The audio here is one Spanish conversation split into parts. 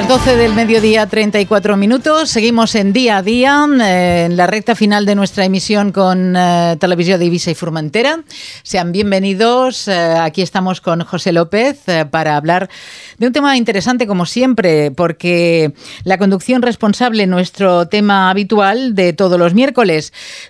Las 12 del mediodía, 34 minutos. Seguimos en Día a Día, en la recta final de nuestra emisión con Televisió d'Eivissa y Formentera. Sean bienvenidos. Aquí estamos con José López para hablar de un tema interesante, como siempre, porque la conducción responsable, nuestro tema habitual de todos los miércoles.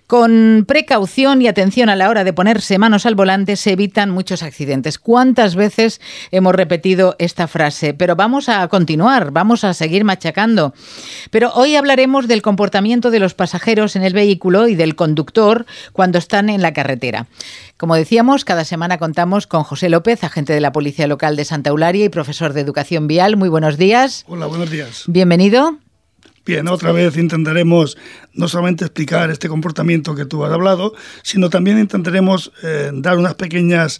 Con precaución y atención a la hora de ponerse manos al volante se evitan muchos accidentes. ¿Cuántas veces hemos repetido esta frase? Pero vamos a continuar. Vamos a seguir machacando. Pero hoy hablaremos del comportamiento de los pasajeros en el vehículo y del conductor cuando están en la carretera. Como decíamos, cada semana contamos con José López, agente de la Policía Local de Santa Eulalia y profesor de Educación Vial. Muy buenos días. Hola, buenos días. Bienvenido. Bien, otra vez intentaremos no solamente explicar este comportamiento que tú has hablado, sino también intentaremos dar unas pequeñas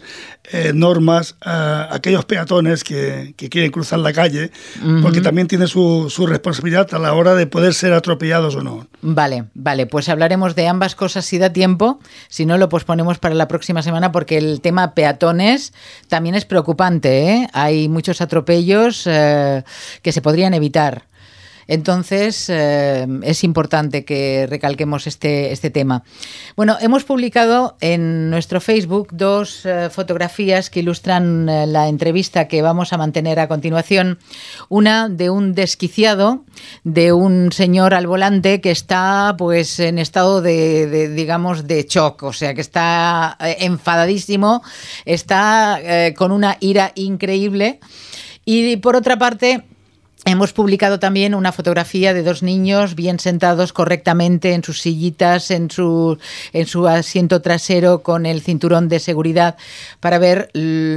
normas a aquellos peatones que quieren cruzar la calle, porque también tiene su responsabilidad a la hora de poder ser atropellados o no. Vale, pues hablaremos de ambas cosas si da tiempo, si no lo posponemos para la próxima semana, porque el tema peatones también es preocupante, ¿eh? Hay muchos atropellos que se podrían evitar. Entonces, es importante que recalquemos este tema. Bueno, hemos publicado en nuestro Facebook dos fotografías que ilustran la entrevista que vamos a mantener a continuación. Una de un desquiciado, de un señor al volante que está pues en estado digamos, de shock, o sea, que está enfadadísimo, está con una ira increíble. Y por otra parte, hemos publicado también una fotografía de dos niños bien sentados correctamente en sus sillitas, en su asiento trasero con el cinturón de seguridad, para ver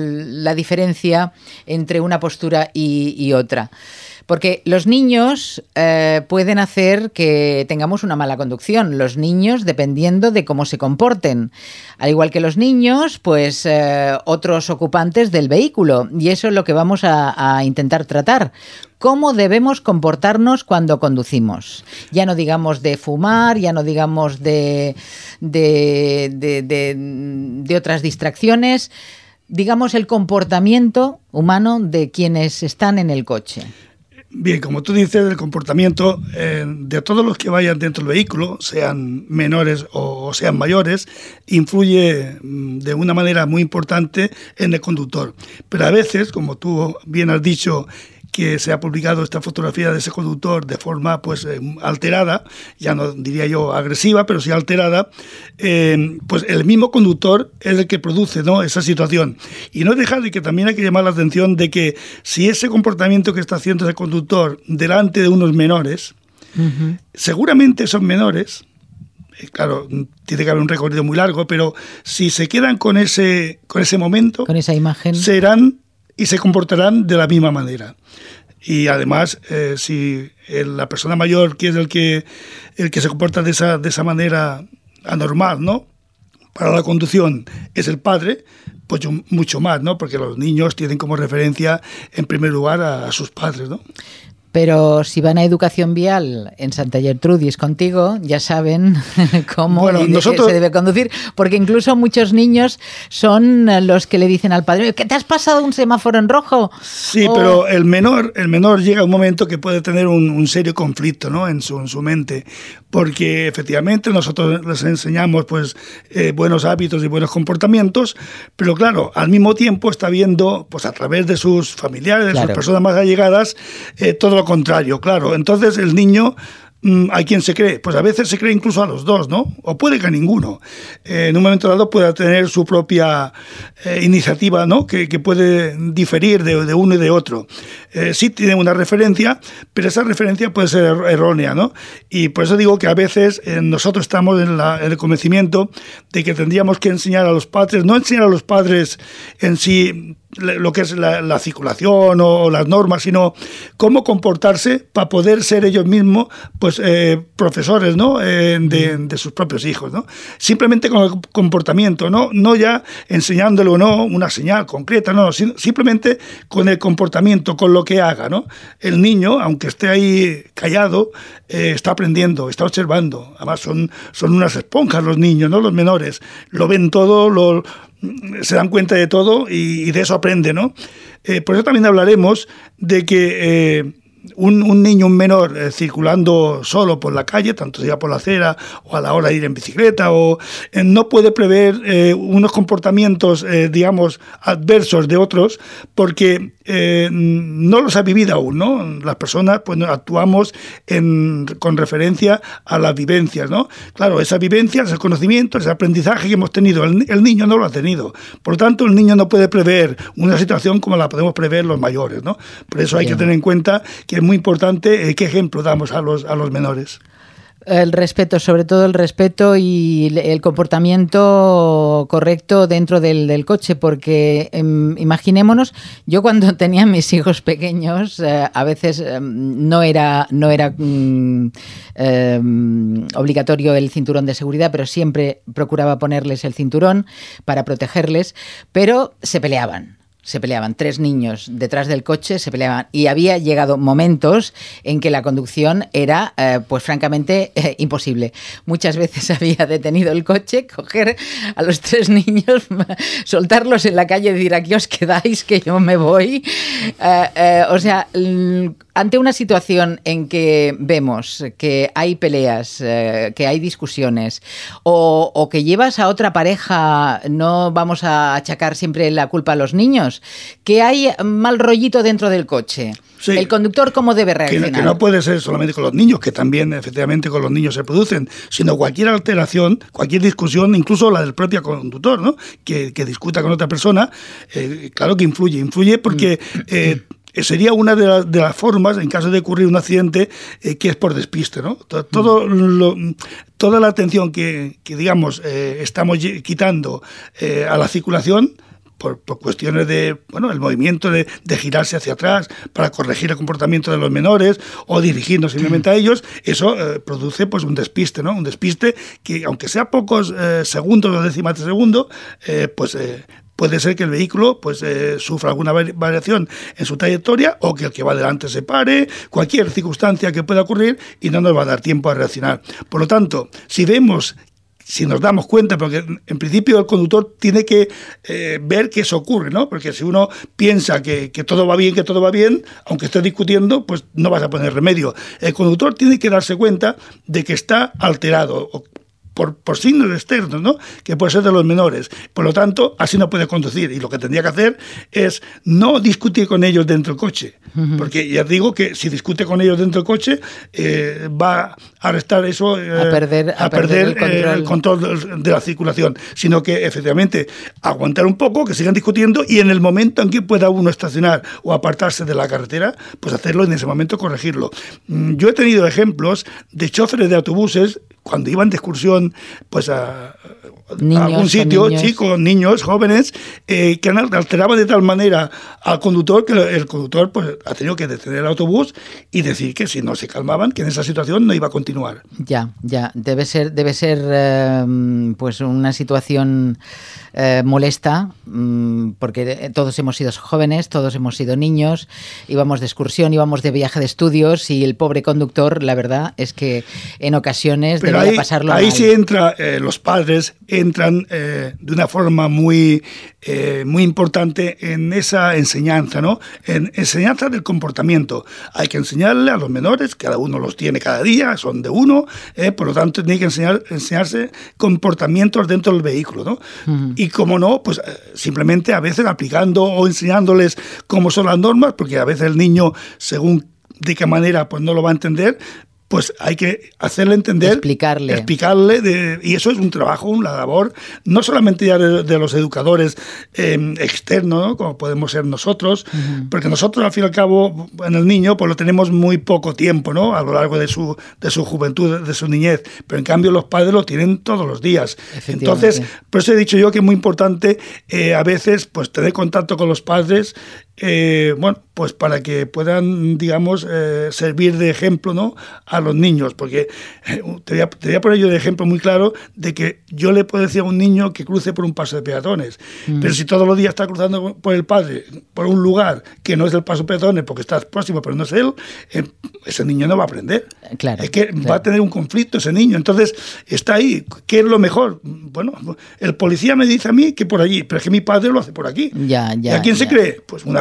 la diferencia entre una postura y otra. Porque los niños pueden hacer que tengamos una mala conducción. Los niños, dependiendo de cómo se comporten. Al igual que los niños, pues otros ocupantes del vehículo. Y eso es lo que vamos a intentar tratar. ¿Cómo debemos comportarnos cuando conducimos? Ya no digamos de fumar, ya no digamos de otras distracciones. Digamos el comportamiento humano de quienes están en el coche. Bien, como tú dices, el comportamiento de todos los que vayan dentro del vehículo, sean menores o sean mayores, influye de una manera muy importante en el conductor. Pero a veces, como tú bien has dicho, que se ha publicado esta fotografía de ese conductor de forma pues alterada, ya no diría yo agresiva, pero sí alterada, pues el mismo conductor es el que produce, ¿no?, esa situación. Y no dejar de que también hay que llamar la atención de que si ese comportamiento que está haciendo ese conductor delante de unos menores, seguramente esos menores, claro, tiene que haber un recorrido muy largo, pero si se quedan con ese momento, con esa imagen, serán y se comportarán de la misma manera. Y además, si la persona mayor, que es el que se comporta de esa manera anormal, ¿no?, para la conducción, es el padre, pues mucho más, ¿no?, porque los niños tienen como referencia, en primer lugar, a sus padres, ¿no? Pero si van a Educación Vial en Santa Gertrudis contigo, ya saben cómo se debe conducir, porque incluso muchos niños son los que le dicen al padre: ¿qué te has pasado un semáforo en rojo? Sí, pero el menor llega a un momento que puede tener un serio conflicto, ¿no?, en su mente, porque efectivamente nosotros les enseñamos pues buenos hábitos y buenos comportamientos, pero claro, al mismo tiempo está viendo pues a través de sus familiares, de sus personas más allegadas, todo lo contrario, claro. Entonces el niño, ¿a quién se cree? Pues a veces se cree incluso a los dos, ¿no? O puede que a ninguno. En un momento dado pueda tener su propia iniciativa, ¿no?, que puede diferir de uno y de otro. Sí tiene una referencia, pero esa referencia puede ser errónea, ¿no? Y por eso digo que a veces nosotros estamos en el convencimiento de que tendríamos que enseñar a los padres, no enseñar a los padres en sí lo que es la circulación o las normas, sino cómo comportarse para poder ser ellos mismos pues profesores, ¿no?, de sus propios hijos, ¿no? Simplemente con el comportamiento, no ya enseñándole o no una señal concreta, no, simplemente con el comportamiento, con lo que haga, ¿no? El niño, aunque esté ahí callado, está aprendiendo, está observando. Además son unas esponjas los niños, ¿no?, los menores. Lo ven todo, se dan cuenta de todo y de eso aprenden, ¿no? Por eso también hablaremos de que un niño, un menor, circulando solo por la calle, tanto sea por la acera o a la hora de ir en bicicleta, o no puede prever unos comportamientos, digamos, adversos de otros, porque no los ha vivido aún, ¿no? Las personas pues actuamos con referencia a las vivencias, ¿no? Claro, esas vivencias, ese conocimiento, ese aprendizaje que hemos tenido, el niño no lo ha tenido. Por lo tanto, el niño no puede prever una situación como la podemos prever los mayores, ¿no? Por eso hay que tener en cuenta que es muy importante qué ejemplo damos a los menores. El respeto, sobre todo el respeto y el comportamiento correcto dentro del coche, porque imaginémonos, yo cuando tenía mis hijos pequeños, a veces no era obligatorio el cinturón de seguridad, pero siempre procuraba ponerles el cinturón para protegerles, pero se peleaban. 3 niños detrás del coche, se peleaban, y había llegado momentos en que la conducción era, pues francamente, imposible. Muchas veces había detenido el coche, coger a los 3 niños, soltarlos en la calle y decir, aquí os quedáis, que yo me voy. O sea, ante una situación en que vemos que hay peleas, que hay discusiones, o que llevas a otra pareja, no vamos a achacar siempre la culpa a los niños, que hay mal rollito dentro del coche. Sí. ¿El conductor cómo debe reaccionar? Que no puede ser solamente con los niños, que también efectivamente con los niños se producen, sino cualquier alteración, cualquier discusión, incluso la del propio conductor, ¿no? Que discuta con otra persona, claro que influye porque sería una de las formas, en caso de ocurrir un accidente, que es por despiste, ¿no? Toda la atención que digamos, estamos quitando a la circulación, por cuestiones de, bueno, el movimiento de girarse hacia atrás para corregir el comportamiento de los menores o dirigirnos simplemente a ellos, eso produce pues un despiste, ¿no? Un despiste que, aunque sea pocos segundos o décimas de segundo, puede ser que el vehículo pues sufra alguna variación en su trayectoria, o que el que va delante se pare, cualquier circunstancia que pueda ocurrir, y no nos va a dar tiempo a reaccionar. Por lo tanto, si nos damos cuenta, porque en principio el conductor tiene que ver que eso ocurre, ¿no? Porque si uno piensa que todo va bien, aunque esté discutiendo, pues no vas a poner remedio. El conductor tiene que darse cuenta de que está alterado, por signos externos, ¿no? Que puede ser de los menores. Por lo tanto, así no puede conducir. Y lo que tendría que hacer es no discutir con ellos dentro del coche. Porque ya digo que si discute con ellos dentro del coche, va a restar eso, a perder el control de la circulación. Sino que, efectivamente, aguantar un poco, que sigan discutiendo, y en el momento en que pueda uno estacionar o apartarse de la carretera, pues hacerlo, en ese momento corregirlo. Yo he tenido ejemplos de choferes de autobuses cuando iban de excursión pues a algún sitio, chicos, niños, jóvenes, que alteraban de tal manera al conductor que el conductor pues ha tenido que detener el autobús y decir que si no se calmaban, que en esa situación no iba a continuar. Ya, debe ser pues una situación molesta, porque todos hemos sido jóvenes, todos hemos sido niños, íbamos de excursión, íbamos de viaje de estudios, y el pobre conductor, la verdad es que en ocasiones debía pasarlo mal. Ahí sí los padres entran de una forma muy importante en esa enseñanza, ¿no? En enseñanza del comportamiento. Hay que enseñarle a los menores, cada uno los tiene cada día, son de uno, por lo tanto tiene que enseñarse comportamientos dentro del vehículo, ¿no? Y como no, pues simplemente a veces aplicando o enseñándoles cómo son las normas, porque a veces el niño, según de qué manera, pues no lo va a entender, pues hay que hacerle entender, explicarle y eso es un trabajo, una labor, no solamente ya de los educadores externos, ¿no? Como podemos ser nosotros, porque nosotros, al fin y al cabo, en el niño, pues lo tenemos muy poco tiempo, ¿no? A lo largo de su juventud, de su niñez, pero en cambio los padres lo tienen todos los días. Entonces, por eso he dicho yo que es muy importante a veces pues tener contacto con los padres, bueno, pues para que puedan, digamos, servir de ejemplo, ¿no? A los niños, porque te voy a poner yo de ejemplo muy claro de que yo le puedo decir a un niño que cruce por un paso de peatones, pero si todos los días está cruzando por el padre, por un lugar que no es el paso de peatones, porque está próximo, pero no es él, ese niño no va a aprender. Claro, es que va a tener un conflicto ese niño. Entonces, está ahí. ¿Qué es lo mejor? Bueno, el policía me dice a mí que por allí, pero es que mi padre lo hace por aquí. ¿Y a quién se cree? Pues una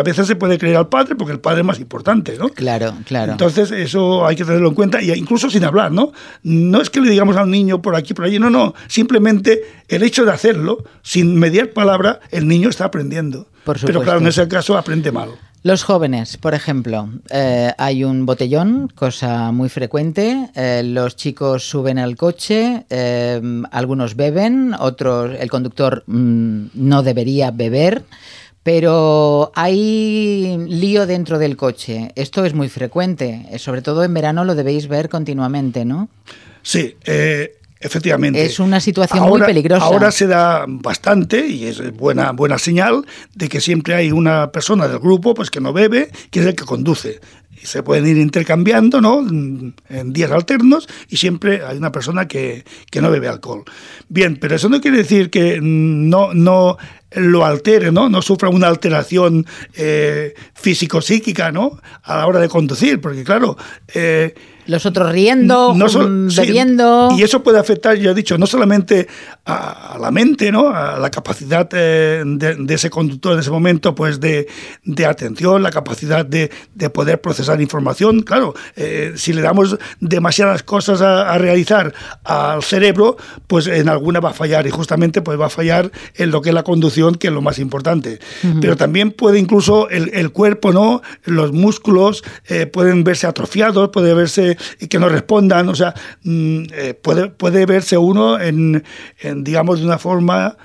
veces se puede creer al padre porque el padre es más importante, ¿no? Claro, claro. Entonces eso hay que tenerlo en cuenta, y incluso sin hablar, ¿no? No es que le digamos al niño por aquí, por allí, no. Simplemente el hecho de hacerlo, sin mediar palabra, el niño está aprendiendo. Por supuesto. Pero claro, en ese caso aprende mal. Los jóvenes, por ejemplo, hay un botellón, cosa muy frecuente, los chicos suben al coche, algunos beben, otros, el conductor no debería beber, pero hay lío dentro del coche. Esto es muy frecuente, sobre todo en verano lo debéis ver continuamente, ¿no? Sí, efectivamente. Es una situación muy peligrosa. Ahora se da bastante, y es buena señal, de que siempre hay una persona del grupo pues que no bebe, que es el que conduce. Y se pueden ir intercambiando, ¿no?, en días alternos, y siempre hay una persona que no bebe alcohol. Bien, pero eso no quiere decir que no lo altere, no sufra una alteración físico-psíquica, ¿no?, a la hora de conducir, porque claro... los otros riendo, bebiendo... Sí, y eso puede afectar, ya he dicho, no solamente a la mente, ¿no?, a la capacidad de ese conductor en ese momento, pues de atención, la capacidad de poder procesar información. Claro, si le damos demasiadas cosas a realizar al cerebro, pues en alguna va a fallar, y justamente pues va a fallar en lo que es la conducción, que es lo más importante. Uh-huh. Pero también puede incluso el cuerpo, ¿no?, los músculos pueden verse atrofiados, puede verse que no respondan, o sea, puede verse uno en digamos, de una forma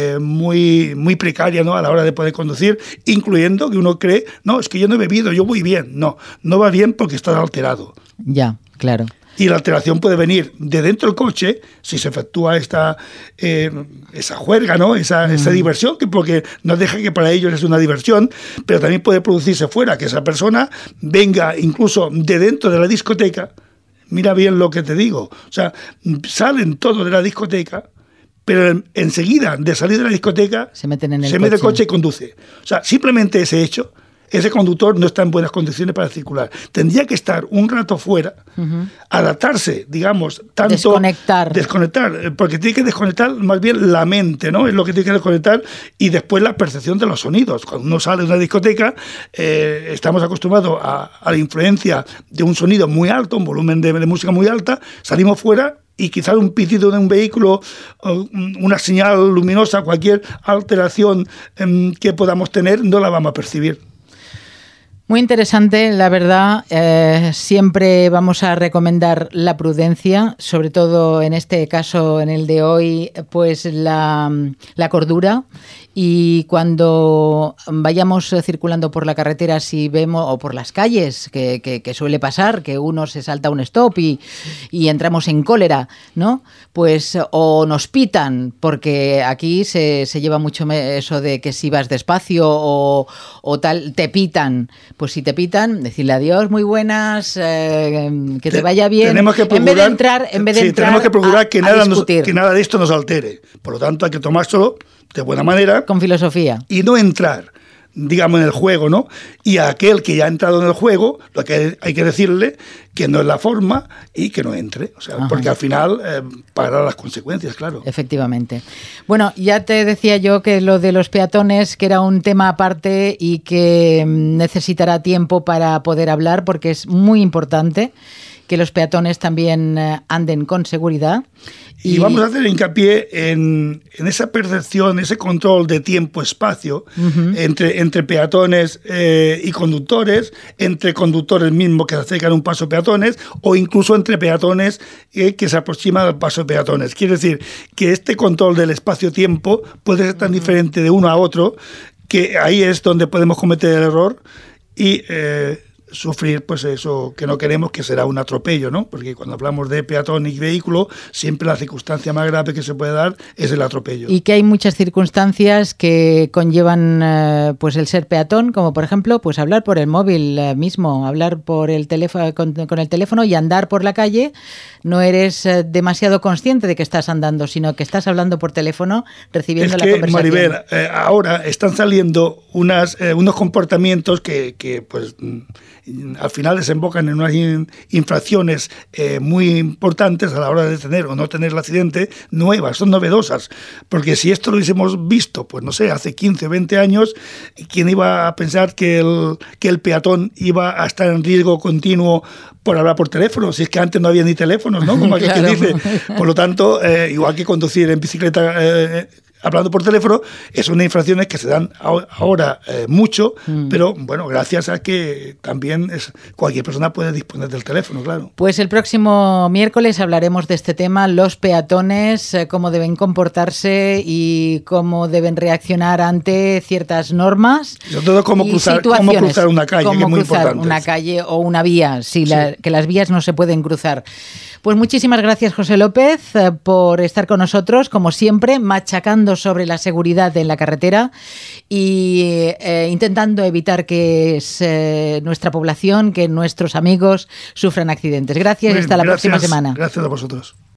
muy precaria, ¿no?, a la hora de poder conducir, incluyendo que uno cree, no, es que yo no he bebido, yo voy bien. No va bien porque estás alterado. Ya, claro. Y la alteración puede venir de dentro del coche, si se efectúa esa juerga, ¿no?, esa diversión, porque no deja que para ellos es una diversión, pero también puede producirse fuera, que esa persona venga incluso de dentro de la discoteca. Mira bien lo que te digo. O sea, salen todos de la discoteca, pero enseguida de salir de la discoteca se mete el coche y conduce. O sea, simplemente ese hecho, ese conductor no está en buenas condiciones para circular. Tendría que estar un rato fuera, adaptarse, digamos, tanto... Desconectar, porque tiene que desconectar más bien la mente, ¿no? Es lo que tiene que desconectar, y después la percepción de los sonidos. Cuando uno sale de una discoteca, estamos acostumbrados a la influencia de un sonido muy alto, un volumen de música muy alta, salimos fuera y quizás un pitido de un vehículo, una señal luminosa, cualquier alteración que podamos tener, no la vamos a percibir. Muy interesante, la verdad. Siempre vamos a recomendar la prudencia, sobre todo en este caso, en el de hoy, pues la cordura. Y cuando vayamos circulando por la carretera, si vemos, o por las calles, que suele pasar, que uno se salta un stop y entramos en cólera, ¿no? Pues o nos pitan, porque aquí se lleva mucho eso de que si vas despacio o tal, te pitan. Pues si te pitan, decirle adiós, muy buenas, que te vaya bien. Tenemos que procurar, en vez de entrar tenemos que procurar que discutir. Nada de esto nos altere. Por lo tanto, hay que tomárselo de buena manera. Con filosofía. Y no entrar, digamos, en el juego, ¿no? Y a aquel que ya ha entrado en el juego, lo que hay que decirle que no es la forma y que no entre. O sea, porque al final pagará las consecuencias, claro. Efectivamente. Bueno, ya te decía yo que lo de los peatones, que era un tema aparte y que necesitará tiempo para poder hablar, porque es muy importante que los peatones también anden con seguridad. Y vamos a hacer hincapié en esa percepción, ese control de tiempo-espacio entre peatones y conductores, entre conductores mismos que se acercan a un paso peatones, o incluso entre peatones que se aproximan al paso peatones. Quiere decir que este control del espacio-tiempo puede ser tan diferente de uno a otro, que ahí es donde podemos cometer el error y sufrir, pues eso que no queremos, que será un atropello, ¿no? Porque cuando hablamos de peatón y vehículo, siempre la circunstancia más grave que se puede dar es el atropello. Y que hay muchas circunstancias que conllevan pues el ser peatón, como por ejemplo, pues hablar por el móvil mismo, hablar por el teléfono con el teléfono y andar por la calle. No eres demasiado consciente de que estás andando, sino que estás hablando por teléfono, recibiendo la conversación. Maribel, ahora están saliendo unos comportamientos que pues al final desembocan en unas infracciones muy importantes a la hora de tener o no tener el accidente, nuevas, son novedosas, porque si esto lo hubiésemos visto, pues no sé, hace 15 o 20 años, ¿quién iba a pensar que el peatón iba a estar en riesgo continuo por hablar por teléfono? Si es que antes no había ni teléfonos, ¿no? Como aquel que dice. Por lo tanto, igual que conducir en bicicleta hablando por teléfono, es unas infracciones que se dan ahora mucho, pero bueno, gracias a que también cualquier persona puede disponer del teléfono, claro. Pues el próximo miércoles hablaremos de este tema, los peatones, cómo deben comportarse y cómo deben reaccionar ante ciertas normas. Y sobre todo cómo cruzar una calle, que es muy importante. Una calle o una vía, que las vías no se pueden cruzar. Pues muchísimas gracias, José López, por estar con nosotros, como siempre, machacando sobre la seguridad en la carretera y intentando evitar que nuestra población, que nuestros amigos sufran accidentes. Gracias y hasta la próxima semana. Gracias a vosotros.